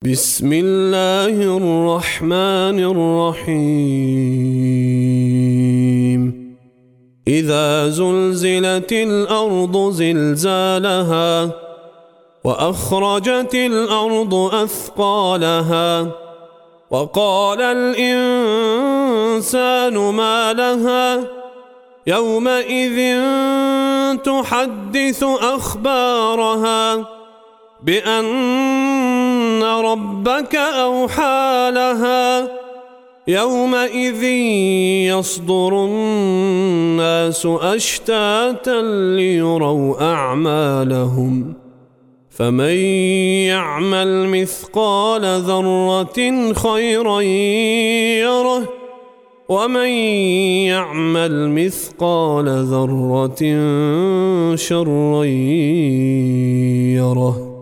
بسم الله الرحمن الرحيم إذا زلزلت الأرض زلزالها وأخرجت الأرض أثقالها وقال الإنسان ما لها يومئذ تحدث أخبارها بأن ربك أوحى لها يومئذ يصدر الناس أشتاتا ليروا أعمالهم فمن يعمل مثقال ذرة خيرا يره ومن يعمل مثقال ذرة شرا يره.